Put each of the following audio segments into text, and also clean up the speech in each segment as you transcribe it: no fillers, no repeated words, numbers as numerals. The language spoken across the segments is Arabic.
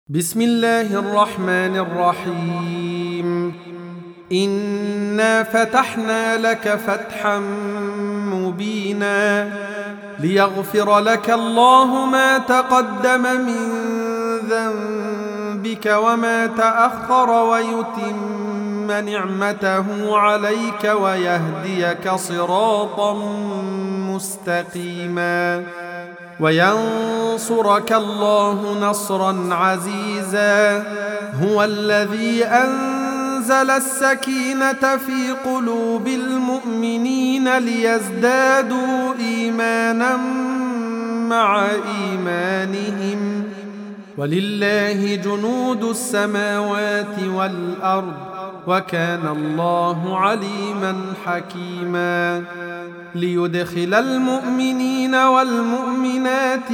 بسم الله الرحمن الرحيم. إنا فتحنا لك فتحا مبينا ليغفر لك الله ما تقدم من ذنبك وما تأخر ويتم نعمته عليك ويهديك صراطا مستقيما وينصرك الله نصرا عزيزا. هو الذي أنزل السكينة في قلوب المؤمنين ليزدادوا إيمانا مع إيمانهم ولله جنود السماوات والأرض وكان الله عليما حكيما. ليدخل المؤمنين والمؤمنات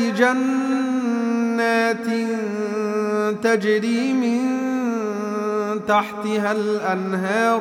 جنات تجري من تحتها الأنهار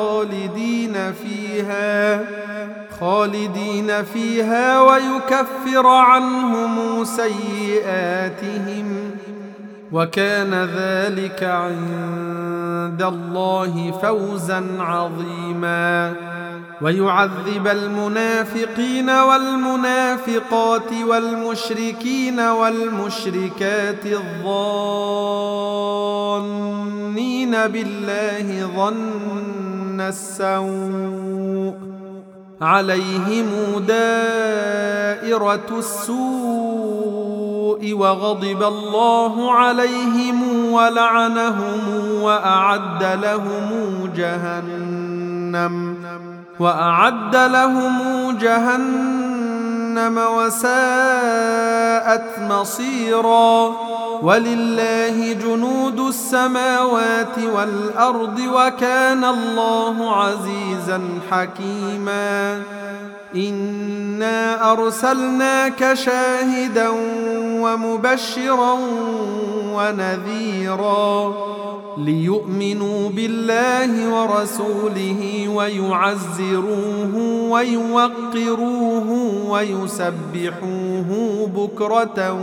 خالدين فيها ويكفر عنهم سيئاتهم وكان ذلك عند الله فوزا عظيما. ويعذب المنافقين والمنافقات والمشركين والمشركات الظانين بالله ظن السوء عليهم دائرة السوء وغضب الله عليهم ولعنهم وأعد لهم جهنم وساءت مصيرا. ولله جنود السماوات والأرض وكان الله عزيزا حكيما. إنا أرسلناك شاهدا ومبشرا ونذيرا ليؤمنوا بالله ورسوله ويعزروه ويوقروه ويسبحوه بكرة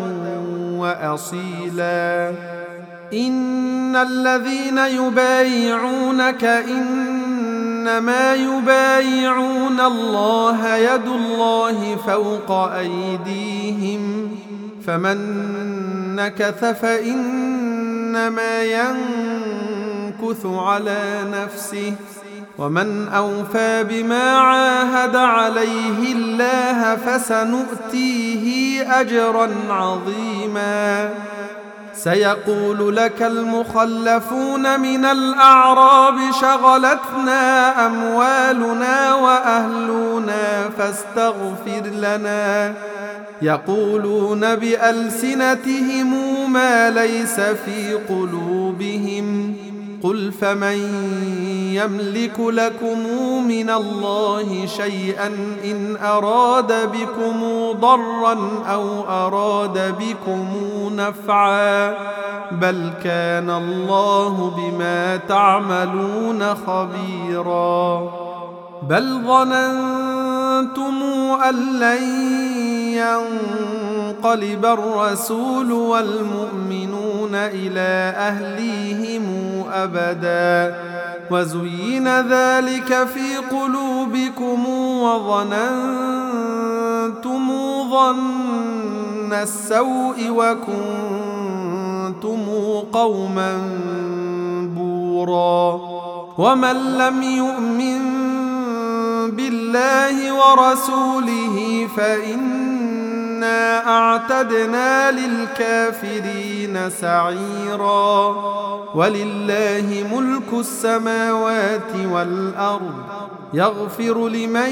وأصيلا. إن الذين يبايعونك إنما يبايعون الله يد الله فوق أيديهم فمن نكث فإنما ينكث على نفسه ومن أوفى بما عاهد عليه الله فسنؤتيه أجرا عظيما. سيقول لك المخلفون من الأعراب شغلتنا أموالنا وأهلنا فاستغفر لنا. يقولون بألسنتهم ما ليس في قلوبهم قل فمن يملك لكم من الله شيئا إن أراد بكم ضرا أو أراد بكم نفعا بل كان الله بما تعملون خبيرا. بل ظننتم أن لن ينقلب الرسول والمؤمنون إلى أهليهم أبدا وزين ذلك في قلوبكم وظننتم ظن السوء وكنتم قوما بورا. ومن لم يؤمن بالله ورسوله فإنا أعتدنا للكافرين سعيرا. ولله ملك السماوات والأرض يغفر لمن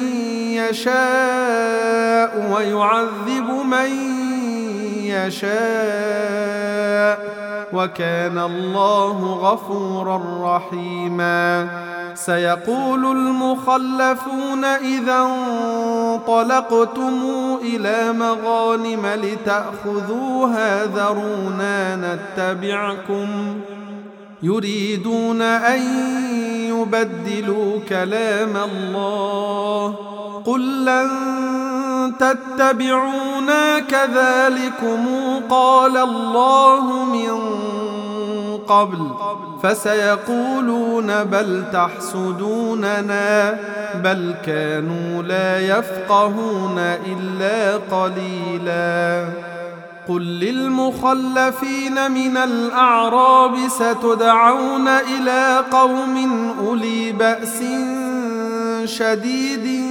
يشاء ويعذب من يشاء وكان الله غفورا رحيما. سيقول المخلفون إذا انطلقتم إلى مغانم لتأخذوها ذرونا نتبعكم يريدون أن يبدلوا كلام الله قل لن تتبعونا كذلكم قال الله من قبل فسيقولون بل تحسدوننا بل كانوا لا يفقهون إلا قليلا. قل للمخلفين من الأعراب ستدعون إلى قوم أولي بأس شديد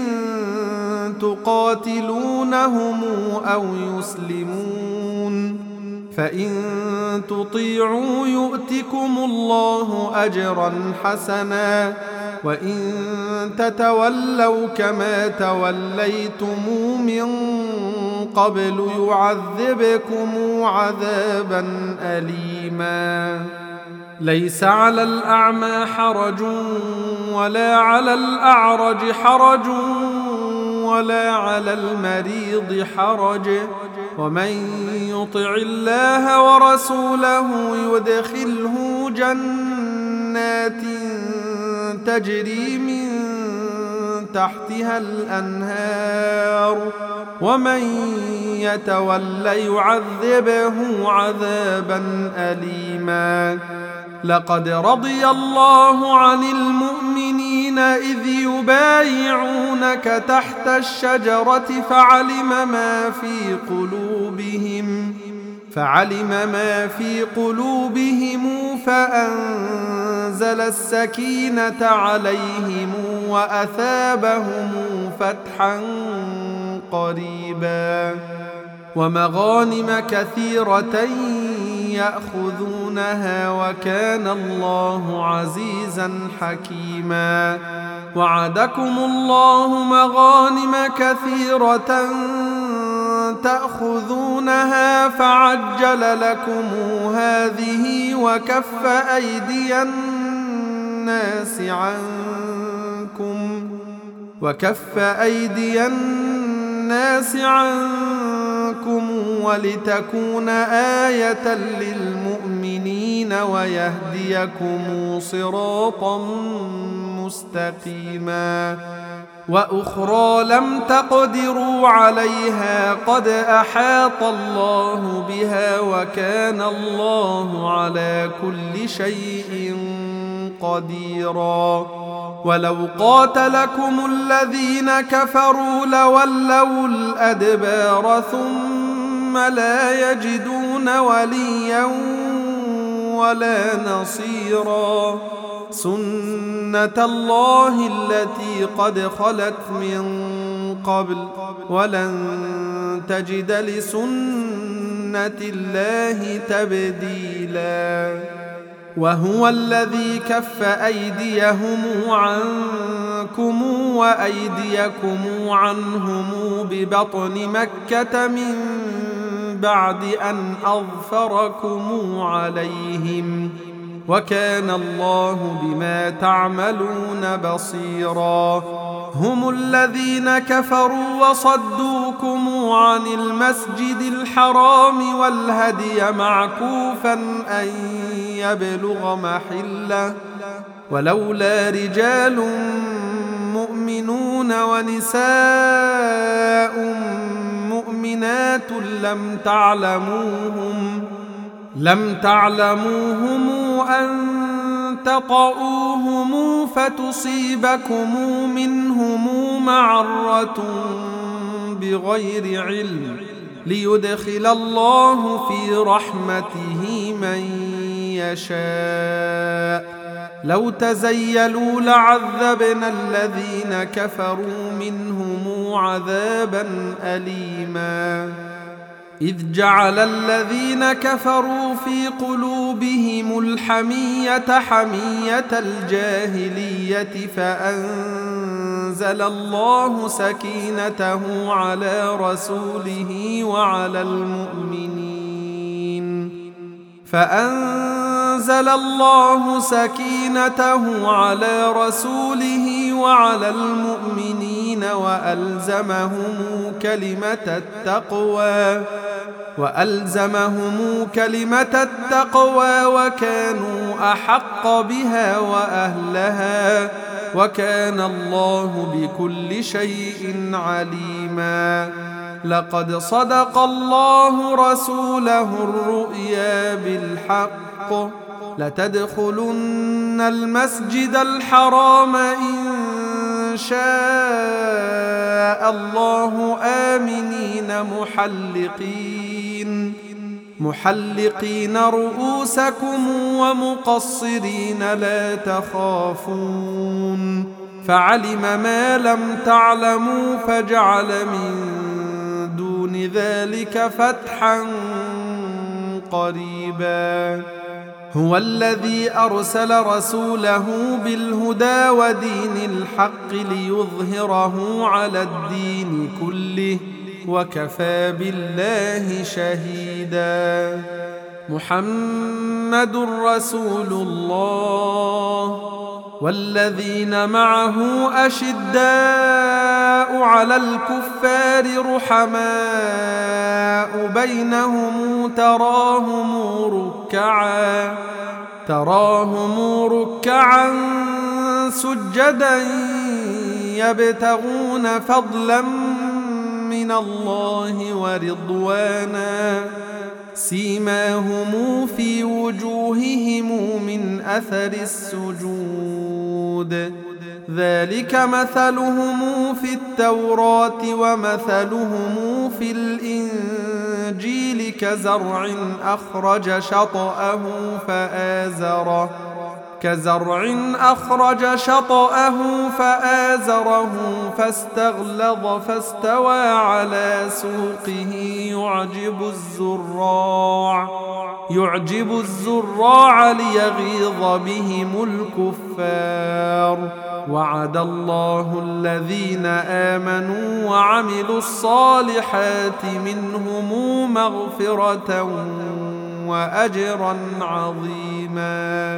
تقاتلونهم أو يسلمون فإن تطيعوا يؤتكم الله أجرا حسنا وإن تتولوا كما توليتم من قبل يعذبكم عذابا أليما. ليس على الأعمى حرج ولا على الأعرج حرج ولا على المريض حرج ومن يطع الله ورسوله يدخله جنات تجري من تحتها الأنهار ومن يتول يعذبه عذابا أليما. لقد رضي الله عن المؤمنين إذ يبايعونك تحت الشجرة فعلم ما في قلوبهم فأنزل السكينة عليهم وأثابهم فتحا قريبا ومغانم كثيرة يأخذونها وكان الله عزيزا حكيما. وعدكم الله مغانم كثيرة تأخذونها فعجل لكم هذه وكف أيدي الناس عنكم ولتكون آية للمؤمنين ويهديكم صراطا مستقيما. وأخرى لم تقدروا عليها قد أحاط الله بها وكان الله على كل شيء قديرا. ولو قاتلكم الذين كفروا لولوا الأدبار ثم لا يجدون وليا ولا نصيرا. سنة الله التي قد خلت من قبل ولن تجد لسنة الله تبديلا. وهو الذي كف أيديهم عنكم وأيديكم عنهم ببطن مكة من بعد أن أظفركم عليهم وكان الله بما تعملون بصيرا. هم الذين كفروا وصدوكم عن المسجد الحرام والهدي معكوفا أن يبلغ محله ولولا رجال مؤمنون ونساء مؤمنات لم تعلموهم أن تطؤوهم فتصيبكم منهم معرة بغير علم ليدخل الله في رحمته من يشاء. لو تزيلوا لعذبنا الذين كفروا منهم عذابا أليما. إذ جعل الذين كفروا في قلوبهم الحمية حمية الجاهلية فأنزل الله سكينته على رسوله وعلى المؤمنين وألزمهم كلمة التقوى وكانوا أحق بها وأهلها وكان الله بكل شيء عليما. لقد صدق الله رسوله الرؤيا بالحق لتدخلن المسجد الحرام إن شاء الله آمنين محلقين رؤوسكم ومقصرين لا تخافون فعلم ما لم تعلموا فجعل من دون ذلك فتحا قريبا. هو الذي أرسل رسوله بالهدى ودين الحق ليظهره على الدين كله وكفى بالله شهيدا. محمد رسول الله والذين معه أشداء على الكفار رحماء بينهم تراهم ركعا سجدا يبتغون فضلا من الله ورضوانا سيماهم في وجوههم من أثر السجود ذلك مثلهم في التوراة ومثلهم في الإنجيل كزرع أخرج شطأه فآزره فاستغلظ فاستوى على سوقه يعجب الزراع ليغيظ بهم الكفار. وعد الله الذين آمنوا وعملوا الصالحات منهم مغفرة وأجرا عظيما.